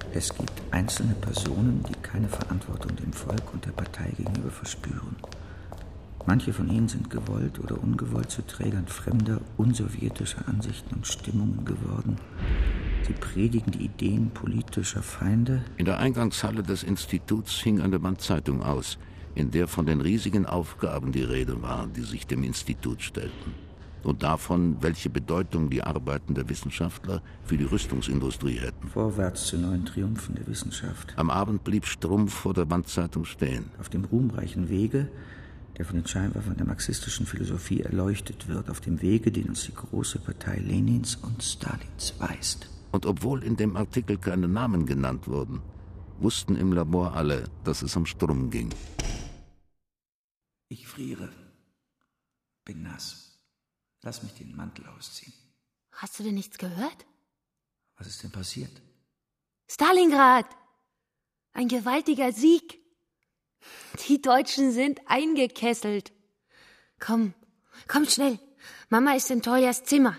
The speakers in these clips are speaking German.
Es gibt einzelne Personen, die keine Verantwortung dem Volk und der Partei gegenüber verspüren. Manche von ihnen sind gewollt oder ungewollt zu Trägern fremder, unsowjetischer Ansichten und Stimmungen geworden. Sie predigen die Ideen politischer Feinde. In der Eingangshalle des Instituts hing eine Wandzeitung aus, in der von den riesigen Aufgaben die Rede war, die sich dem Institut stellten. Und davon, welche Bedeutung die Arbeiten der Wissenschaftler für die Rüstungsindustrie hätten. Vorwärts zu neuen Triumphen der Wissenschaft. Am Abend blieb Strumpf vor der Wandzeitung stehen. Auf dem ruhmreichen Wege, der von den Scheinwerfern der marxistischen Philosophie erleuchtet wird, auf dem Wege, den uns die große Partei Lenins und Stalins weist. Und obwohl in dem Artikel keine Namen genannt wurden, wussten im Labor alle, dass es um Strum ging. Ich friere. Bin nass. Lass mich den Mantel ausziehen. Hast du denn nichts gehört? Was ist denn passiert? Stalingrad! Ein gewaltiger Sieg. Die Deutschen sind eingekesselt. Komm schnell. Mama ist in Toljas Zimmer.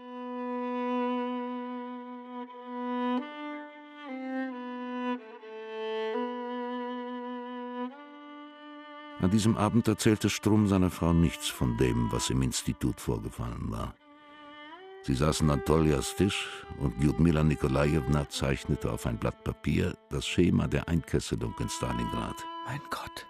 An diesem Abend erzählte Strum seiner Frau nichts von dem, was im Institut vorgefallen war. Sie saßen an Toljas Tisch und Ljudmila Nikolajewna zeichnete auf ein Blatt Papier das Schema der Einkesselung in Stalingrad. Mein Gott.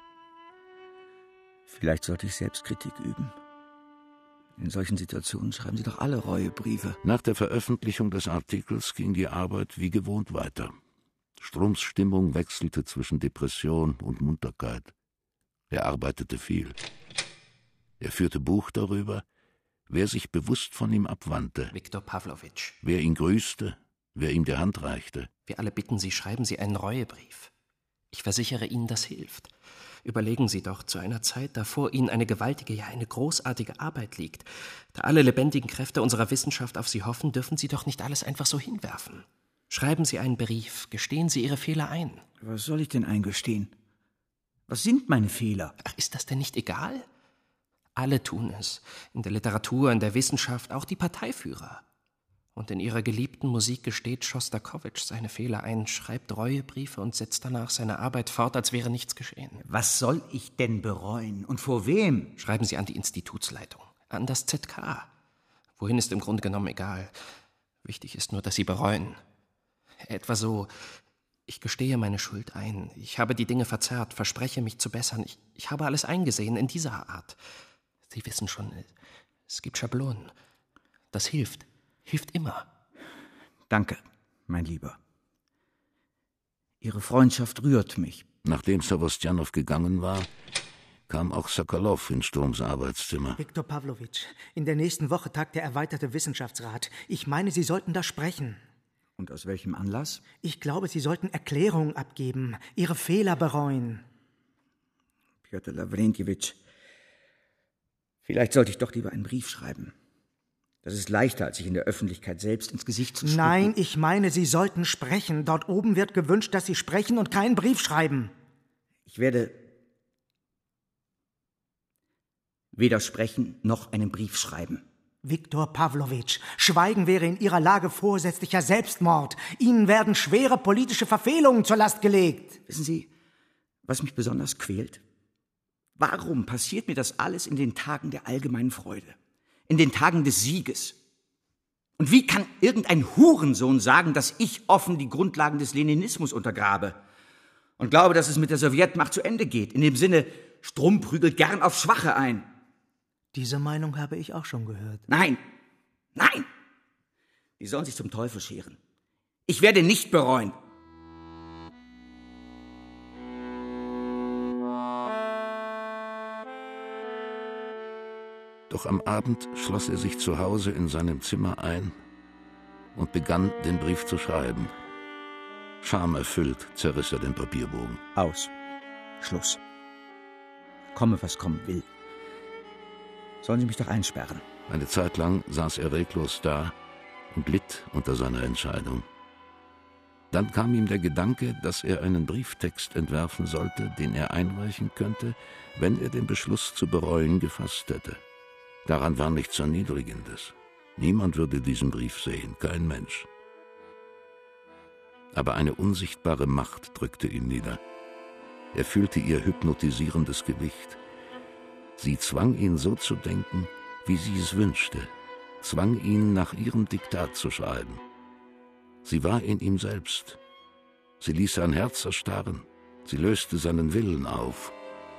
Vielleicht sollte ich Selbstkritik üben. In solchen Situationen schreiben Sie doch alle Reuebriefe. Nach der Veröffentlichung des Artikels ging die Arbeit wie gewohnt weiter. Strums Stimmung wechselte zwischen Depression und Munterkeit. Er arbeitete viel. Er führte Buch darüber, wer sich bewusst von ihm abwandte. Viktor Pawlowitsch. Wer ihn grüßte, wer ihm die Hand reichte. Wir alle bitten Sie, schreiben Sie einen Reuebrief. Ich versichere Ihnen, das hilft. Überlegen Sie doch, zu einer Zeit, da vor Ihnen eine gewaltige, ja eine großartige Arbeit liegt. Da alle lebendigen Kräfte unserer Wissenschaft auf Sie hoffen, dürfen Sie doch nicht alles einfach so hinwerfen. Schreiben Sie einen Brief, gestehen Sie Ihre Fehler ein. Was soll ich denn eingestehen? Was sind meine Fehler? Ach, ist das denn nicht egal? Alle tun es. In der Literatur, in der Wissenschaft, auch die Parteiführer. Und in ihrer geliebten Musik gesteht Schostakowitsch seine Fehler ein, schreibt Reuebriefe und setzt danach seine Arbeit fort, als wäre nichts geschehen. Was soll ich denn bereuen? Und vor wem? Schreiben Sie an die Institutsleitung, an das ZK. Wohin ist im Grunde genommen egal. Wichtig ist nur, dass Sie bereuen. Etwa so: Ich gestehe meine Schuld ein. Ich habe die Dinge verzerrt, verspreche mich zu bessern. Ich habe alles eingesehen in dieser Art. Sie wissen schon, es gibt Schablonen. Das hilft. Hilft immer. Danke, mein Lieber. Ihre Freundschaft rührt mich. Nachdem Sawostjanow gegangen war, kam auch Sokolow in Strums Arbeitszimmer. Viktor Pawlowitsch, in der nächsten Woche tagt der erweiterte Wissenschaftsrat. Ich meine, Sie sollten da sprechen. Und aus welchem Anlass? Ich glaube, Sie sollten Erklärungen abgeben, Ihre Fehler bereuen. Pjotr Lawrentjewitsch, vielleicht sollte ich doch lieber einen Brief schreiben. Das ist leichter, als sich in der Öffentlichkeit selbst ins Gesicht zu spucken. Nein, ich meine, Sie sollten sprechen. Dort oben wird gewünscht, dass Sie sprechen und keinen Brief schreiben. Ich werde weder sprechen noch einen Brief schreiben. Viktor Pawlowitsch, Schweigen wäre in Ihrer Lage vorsätzlicher Selbstmord. Ihnen werden schwere politische Verfehlungen zur Last gelegt. Wissen Sie, was mich besonders quält? Warum passiert mir das alles in den Tagen der allgemeinen Freude? In den Tagen des Sieges? Und wie kann irgendein Hurensohn sagen, dass ich offen die Grundlagen des Leninismus untergrabe und glaube, dass es mit der Sowjetmacht zu Ende geht? In dem Sinne, Strum prügelt gern auf Schwache ein. Diese Meinung habe ich auch schon gehört. Nein, nein! Die sollen sich zum Teufel scheren. Ich werde nicht bereuen. Doch am Abend schloss er sich zu Hause in seinem Zimmer ein und begann, den Brief zu schreiben. Schamerfüllt zerriss er den Papierbogen. Aus. Schluss. Komme, was kommen will. Sollen Sie mich doch einsperren? Eine Zeit lang saß er reglos da und litt unter seiner Entscheidung. Dann kam ihm der Gedanke, dass er einen Brieftext entwerfen sollte, den er einreichen könnte, wenn er den Beschluss zu bereuen gefasst hätte. Daran war nichts Erniedrigendes. Niemand würde diesen Brief sehen, kein Mensch. aber eine unsichtbare Macht drückte ihn nieder. Er fühlte ihr hypnotisierendes Gewicht. Sie zwang ihn so zu denken, wie sie es wünschte, zwang ihn, nach ihrem Diktat zu schreiben. Sie war in ihm selbst. Sie ließ sein Herz erstarren, sie löste seinen Willen auf.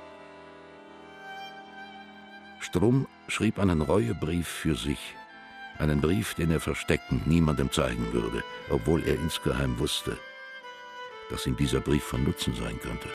Strumm schrieb einen Reuebrief für sich, einen Brief, den er versteckend niemandem zeigen würde, obwohl er insgeheim wusste, dass ihm dieser Brief von Nutzen sein könnte.